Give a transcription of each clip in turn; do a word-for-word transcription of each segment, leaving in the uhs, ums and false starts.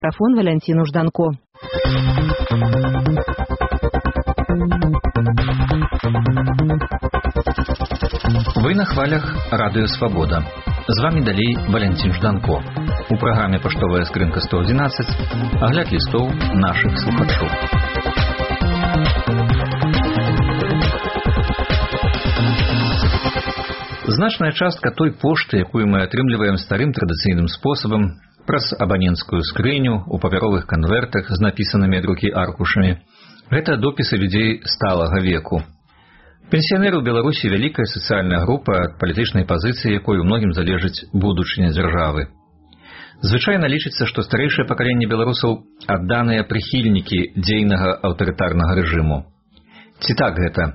Микрофон Валентину Жданко. Вы на хвалях Радио Свобода. З вами далей Валентин Жданко. У праграме «Паштовая скрынка сто одиннадцать» агляд лістоў нашых слухачоў. Значная частка той пошты, якую мы атрымліваем старым традыцыйным спосабам, праз абаненцкую скрыню, у папяровых канвертах з напісанымі ад рукі аркушамі, гэта допісы людзей сталага веку. Пенсіянеры ў Беларусі вялікая сацыяльная група, ад палітычнай пазіцыі якой у многім залежыць будучыня дзяржавы. Звычайна лічыцца, што старэйшае пакаленне беларусаў адданыя прыхільнікі дзейнага аўтарытарнага рэжыму. Ці так гэта?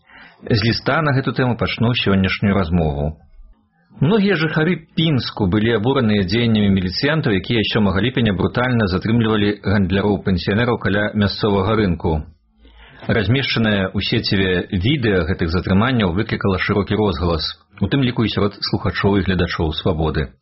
З ліста на гэту тэму пачну сённяшнюю размову. Многія жыхары Пінску былі абураныя дзеяннямі міліцыянтаў, якія сёмага ліпеня брутальна затрымлівалі гандляроў-пенсіянераў каля мясцовага рынку. Размешчанае ў сеціве відэа гэтых затрыманняў выклікала шырокі розгалас, у тым ліку і сярод слухачоў і гледачоў «Свабоды».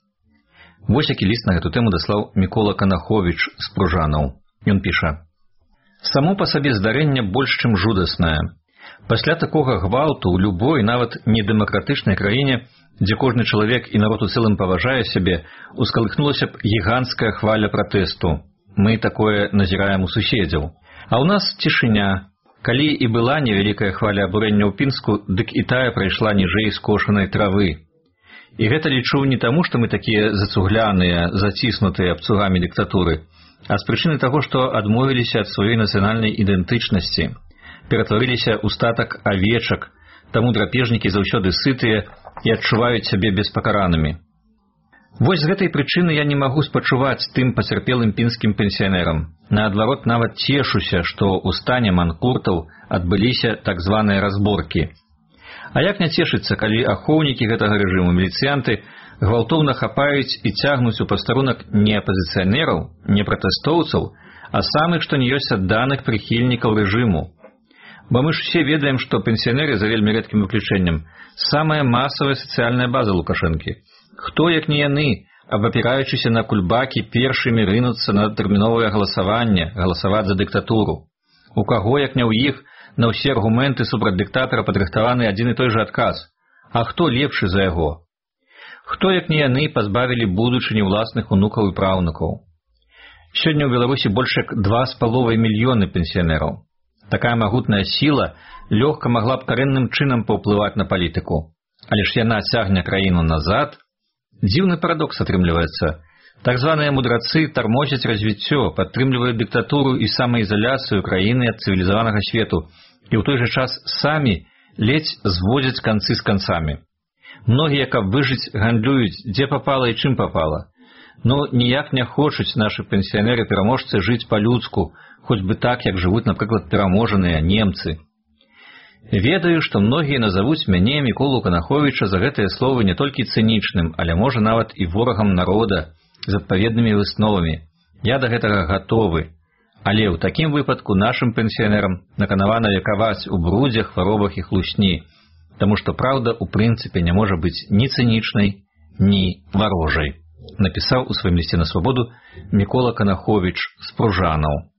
Вось які ліст на гэту тэму даслаў Мікола Канаховіч з Пружанаў. Ён піша: «Само па сабе здарэнне больш чым жудаснае. Пасля такога гвалту ў любой, нават недэмакратычнай краіне, дзе кожны чалавек і народ у цэлым паважае сябе, ускалыхнулася б гіганцкая хваля пратэсту. Мы такое назіраем у суседзяў. А ў нас цішыня. Калі і была невялікая хваля абурэння ў Пінску, дык і тая прайшла ніжэй скошанай травы. І гэта лічу не таму, што мы такія зацугляныя, заціснутыя абцугамі дыктатуры, а з прычыны таго, што адмовіліся ад сваёй нацыянальнай ідэнтычнасці, ператварыліся ў статак авечак, таму драпежнікі заўсёды сытыя і адчуваюць сябе беспакаранымі. Вось з гэтай прычыны я не магу спачуваць тым пацярпелым пінскім пенсіянерам. Наадварот, нават цешуся, што ў стане манкуртаў адбыліся так званыя разборкі. А як не цешыцца, калі ахоўнікі гэтага рэжыму, міліцыянты, гвалтоўна хапаюць і цягнуць у пастарунак не апазіцыянераў, не пратэстоўцаў, а самых, што не ёсць адданых прыхільнікаў рэжыму. Бо мы ж усе ведаем, што пенсіянеры, за вельмі рэдкім выключэннем, самая масавая сацыяльная база Лукашэнкі. Хто, як не яны, абапіраючыся на кульбакі, першымі рынуцца на тэрміновае галасаванне, галасаваць за дыктатуру? У каго, як не ў іх, на ўсе аргументы супраць дыктатара падрыхтаваны адзін і той жа адказ. А хто лепшы за яго? Хто, як не яны, пазбавілі будучыні ўласных унукаў і праўнукаў? Сёння ў Беларусі больш як два з паловай мільёны пенсіянераў. Такая магутная сіла лёгка магла б карэнным чынам паўплываць на палітыку. Але ж яна цягне краіну назад. Дзіўны парадокс атрымліваецца. Так званыя мудрацы тармозяць развіццё, падтрымліваюць дыктатуру і самаізаляцыю краіны ад цывілізаванага свету і ў той жа час самі ледзь зводзяць канцы з канцамі. Многія, каб выжыць, гандлююць, дзе папала і чым папала. Но ніяк не хочуць нашы пенсіянеры-пераможцы жыць па-людску, хоць бы так, як жывуць, напрыклад, пераможаныя немцы. Ведаю, што многія назавуць мяне, Міколу Канаховіча, за гэтыя словы не толькі цынічным, але можа нават і ворагам народа, з адпаведнымі высновамі. Я да гэтага гатовы. Але ў такім выпадку нашым пенсіянерам наканавана векаваць у брудзе, хваробах і хлусні, таму што праўда ў прынцыпе не можа быць ні цынічнай, ні варожай. Напісаў у сваім лісце на Свабоду Мікола Канаховіч з Пружанаў.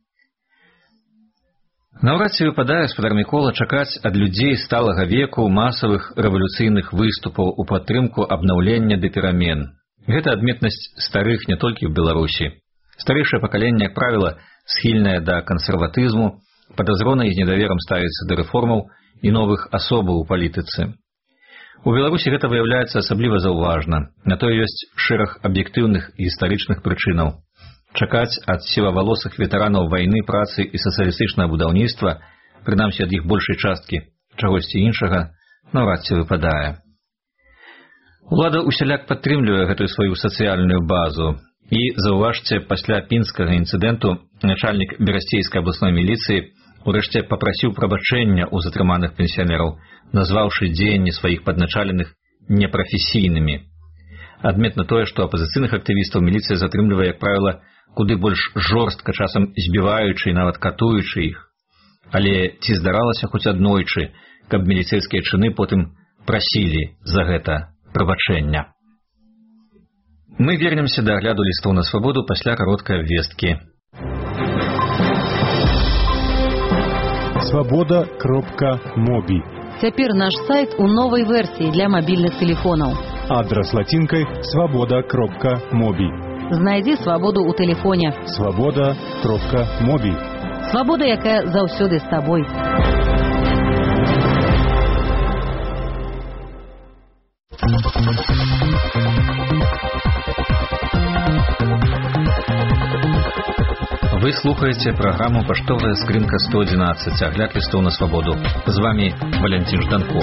Наўрад ці выпадае, спадар Мікола, чакаць ад людзей сталага веку масавых рэвалюцыйных выступаў у падтрымку абнаўлення ды перамен. Гэта адметнасць старых не толькі ў Беларусі. Старэйшае пакаленне, як правіла, схільнае да кансерватызму, падазрона і з недаверам ставіцца да рэформаў і новых асобаў у палітыцы. У Беларусі гэта выяўляецца асабліва заўважна. На тое ёсць шэраг аб'ектыўных і гістарычных прычынаў. Чакаць ад сівавалосых ветэранаў вайны, працы і сацыялістычнага будаўніцтва, прынамсі ад іх большай часткі, чагосьці іншага, наўрад ці выпадае. Улада усяляк падтрымлівае гэтую сваю сацыяльную базу. І, заўважце, пасля пінскага інцыдэнту начальнік Берасцейскай абласной міліцыі урэшце папрасіў прабачэння ў затрыманых пенсіянераў, назваўшы дзеянні сваіх падначаленых непрафесійнымі. Адметна тое, што апазіцыйных актывістаў міліцыя затрымлівае, як правіла, куды больш жорстка, часам збіваючы і нават катуючы іх. Але ці здаралася хоць аднойчы, каб міліцэйскія чыны потым прасілі за гэта прабачэння? Мы вернемся да агляду лістоў на свабоду пасля кароткай абвесткі. свобода кропка моби. Цяпер наш сайт у новай версіі для мабільных тэлефонаў. Адрас латинкой свобода кропка моби. Знайдзі свабоду ў тэлефоне. свобода кропка моби. Свабода, якая заўсёды з табой. Вы слухаете программу «Паштовая скринка сто одиннадцать», агляд лістоў на свободу. З вами Валентин Жданко.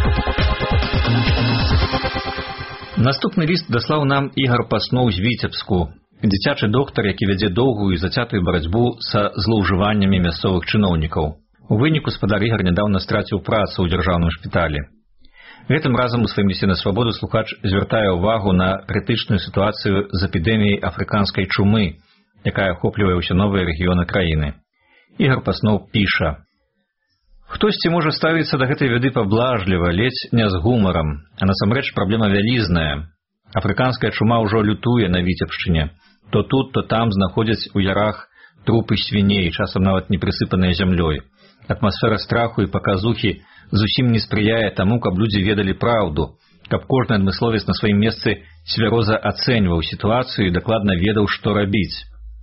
Наступны ліст даслаў нам Ігор Пасноў з Віцебску, дзіцячы доктар, які вядзе доўгую і зацятую барацьбу са злоўжываннямі мясцовых чыноўнікаў. У выніку спадар Ігор нядаўна страціў працу ў дзяржаўным шпіталі. Гэтым разам у сваім лісце на свабоду слухач звяртае ўвагу на крытычную сітуацыю з эпідэміяй афрыканскай чумы, якая ахоплівае ўсе новыя рэгіёны краіны. Ігор Пасноў піша: «Хтосьці можа ставіцца да гэтай бяды паблажліва, ледзь не з гумарам, а насамрэч праблема вялізная. Афрыканская чума ўжо лютуе на Віцебшчыне. То тут, то там знаходзяць у ярах трупы свіней, часам нават не прысыпаныя зямлёй. Атмасфера страху і паказухі зусім не спрыяе таму, каб людзі ведалі праўду, каб кожны адмысловец на сваім месцы цвяроза ацэньваў сітуацыю і дакладна ведаў, што рабіць.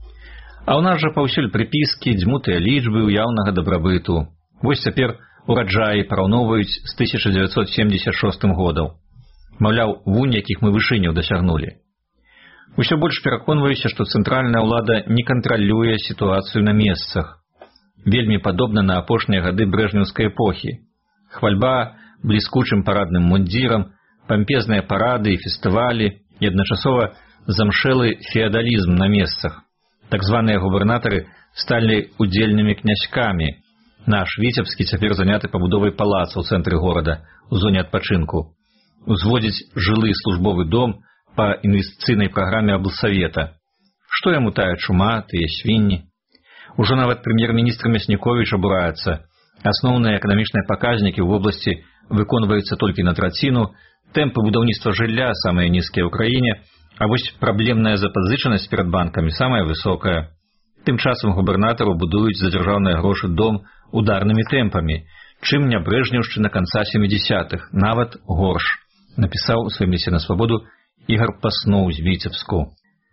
А ў нас жа паўсюль прыпіскі, дзьмутыя лічбы ўяўнага дабрабыту. Вось цяпер ураджаі параўноўваюць з тысяча дзевяцьсот семдзесят шостым годам. Маўляў, вунь, якіх мы вышыняў дасягнулі. Усё больш пераконваюся, што цэнтральная ўлада не кантралюе сітуацыю на месцах. Вельмі падобна на апошнія гады брэжнеўскай эпохі. Хвальба бліскучым парадным мундзірам, пампезныя парады і фестывалі і адначасова замшэлы феадалізм на месцах. Так званыя губернатары сталі удзельнымі князькамі. Наш Віцебскі цяпер заняты пабудовай палаца ў цэнтры горада, у зоне адпачынку. Узводзіць жылы службовы дом па інвестыцыйнай праграме аблсавета. Што яму тая чума, тыя свінні? Ужо нават прэм'ер-міністр Мясніковіч абураецца. Асноўныя эканамічныя паказнікі ў вобласці выконваюцца толькі на траціну, тэмпы будаўніцтва жылля самыя нізкія ў краіне, а вось праблемная запазычанасць перад банкамі самая высокая. Тым часам губернатару будуюць за дзяржаўныя грошы дом ударнымі тэмпамі, чым не брэжнеўшчына канца сямідзясятых, нават горш, напісаў у сваім лісце на свабоду Ігор Пасноў з Віцебску.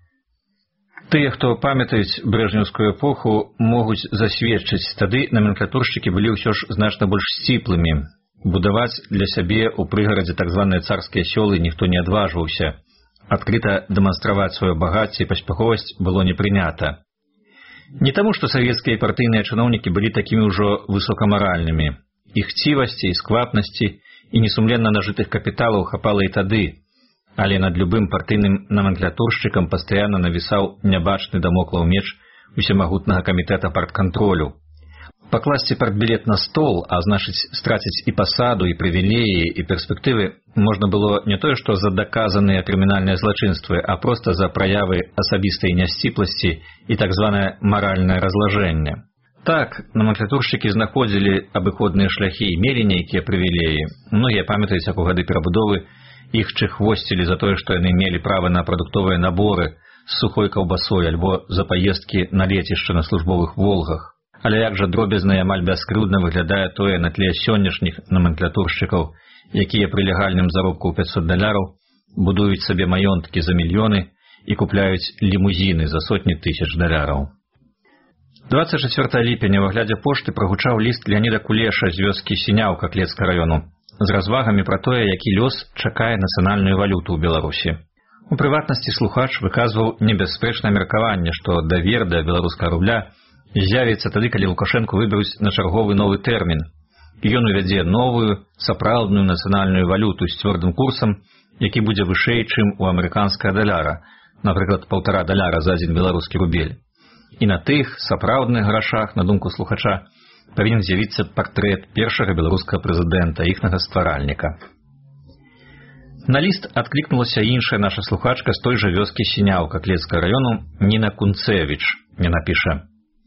Тыя, хто памятаюць брэжнеўскую эпоху, могуць засведчыць, тады наменклатуршчыкі былі ўсё ж значна больш сціплымі. Будаваць для сябе ў прыгарадзе так званыя царскія сёлы ніхто не адважваўся. Адкрыта дэманстраваць сваё багацце і паспяховасць было не прынята. Не таму, што савецкія партыйныя чыноўнікі былі такімі ўжо высокамаральнымі. Іх хцівасці і сквапнасці і несумленна нажытых капіталаў хапала і тады, але над любым партыйным наменклатуршчыкам пастаянна навісаў нябачны дамоклаў меч усемагутнага камітэта парткантролю. Пакласці партбілет на стол, а значыць страціць і пасаду, і прывілеі, і перспектывы можна было не тое, што за даказаныя крымінальныя злачынствы, а проста за праявы асабістай нясціпласці і так званае маральнае разлажэнне. Так, наменклатуршчыкі знаходзілі абыходныя шляхі і мелі нейкія прывілеі. Многія памятаюць, як у гады перабудовы іх чыхвосцілі за тое, што яны мелі права на прадуктовыя наборы з сухой каўбасой альбо за паездкі на лецішча на службовых волгах. Але як жа дробязна і амаль бяскрыўдна выглядае тое на тле сённяшніх наменклатуршчыкаў, якія пры легальным заробку ў пяцьсот даляраў будуюць сабе маёнткі за мільёны і купляюць лімузіны за сотні тысяч даляраў. дваццаць чацвёртага ліпеня ў аглядзе пошты прагучаў ліст Леаніда Кулеша з вёскі Сіняўка Клецкага раёну з развагамі пра тое, які лёс чакае нацыянальную валюту ў Беларусі. У прыватнасці слухач выказваў небяспечнае меркаванне, што давер да беларускага рубля з'явіцца тады, калі Лукашэнку выберуць на чарговы новы тэрмін. Ён увядзе новую, сапраўдную нацыянальную валюту з цвёрдым курсам, які будзе вышэй, чым у амерыканскага даляра, напрыклад, паўтара даляра за адзін беларускі рубель. І на тых сапраўдных грашах, на думку слухача, павінен з'явіцца партрэт першага беларускага прэзідэнта, іхнага стваральніка. На ліст адклікнулася іншая наша слухачка з той жа вёскі Сіняўка Клецкага раёну Ніна Кунцевіч. Яна піша: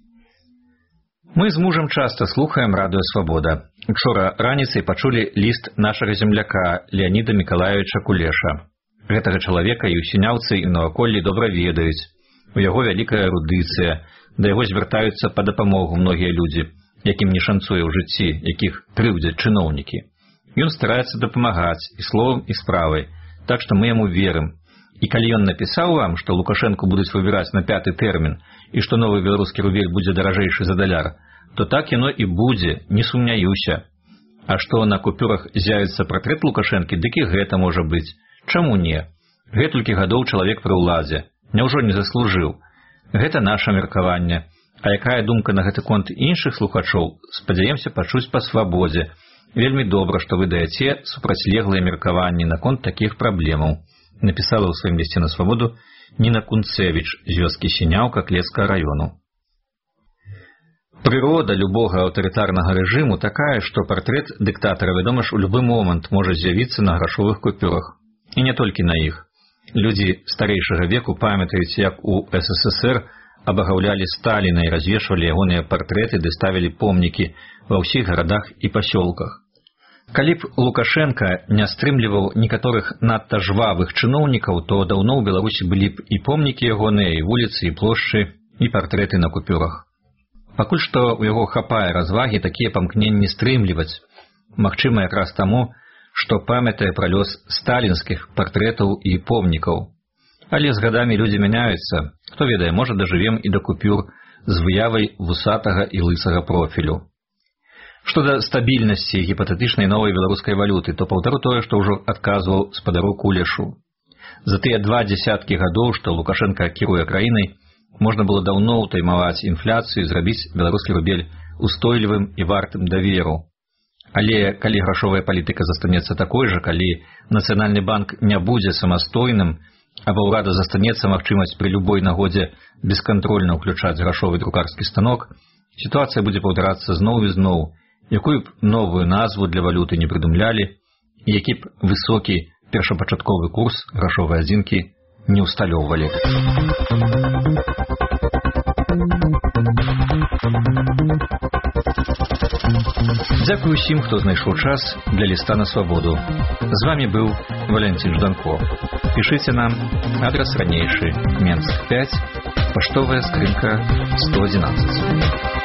«Мы з мужам часта слухаем радыё «Свабода». Учора раніцай пачулі ліст нашага земляка Леаніда Мікалаевіча Кулеша. Гэтага чалавека і ў Сіняўцы, і ў наваколлі добра ведаюць. У яго вялікая эрудыцыя, да яго звяртаюцца па дапамогу многія людзі, якім не шанцуе ў жыцці, якіх крыўдзяць чыноўнікі. Ён стараецца дапамагаць і словам, і справай, так што мы яму верым. І калі ён напісаў вам, што Лукашэнку будуць выбіраць на пяты тэрмін і што новы беларускі рубель будзе даражэйшы за даляр, то так яно і будзе, не сумняюся. А што на купюрах з'явіцца партрэт Лукашэнкі, дык і гэта можа быць. Чаму не? Гэтулькі гадоў чалавек пры ўладзе. Няўжо не заслужыў? Гэта наша меркаванне. А якая думка на гэты конт іншых слухачоў, спадзяемся пачуць па свабодзе. Вельмі добра, што вы даяце супрацьлеглыя меркаванні наконт такіх праблемаў, напісала ў сваім лісце на свабоду Ніна Кунцевіч з вёскі Сіняўка Клецкага раёну. Прырода любога аўтарытарнага рэжыму такая, што партрэт дыктатара, вядома ж, у любы момант можа з'явіцца на грашовых купюрах. І не толькі на іх. Людзі старэйшага веку памятаюць, як у эс эс эс эр абагаўлялі Сталіна і развешвалі ягоныя партрэты ды ставілі помнікі ва ўсіх гарадах і пасёлках. Калі б Лукашенка не стрымліваў некаторых надта жвавых чыноўнікаў, то даўно ў Беларусі былі б і помнікі ягоныя, і вуліцы, і плошчы, і партрэты на купюрах. Пакуль што ў яго хапае развагі такія памкненні стрымліваць. Магчыма, якраз таму, што памятае пра лёс сталінскіх партрэтаў і помнікаў. Але з гадамі людзі мяняюцца. Хто ведае, можа, дажывем і да купюр з выявай вусатага і лысага профілю. Што да стабільнасці гіпатэтычнай новай беларускай валюты, то паўтару тое, што ўжо адказваў спадару Кулешу. За тыя два дзясяткі гадоў, што Лукашенка кіруе краінай, можна было даўно ўтаймаваць інфляцыю і зрабіць беларускі рубель устойлівым і вартым даверу. Але калі грашовая палітыка застанецца такой жа, калі Нацыянальны банк не будзе самастойным, або ўрада застанецца магчымасць пры любой нагодзе бескантрольна ўключаць грашовы друкарскі станок, сітуацыя будзе паўтарацца зноў і зноў, якую б новую назву для валюты не прыдумлялі, і які б высокі першапачатковы курс грашовай адзінкі не ўсталёўвалі. Дзякуй усім, хто знайшоў час для ліста на свабоду. З вамі быў Валянцін Жданко. Пішыце нам, адрас ранейшы, Менск пяць, паштовая скрынка сто адзінаццаць.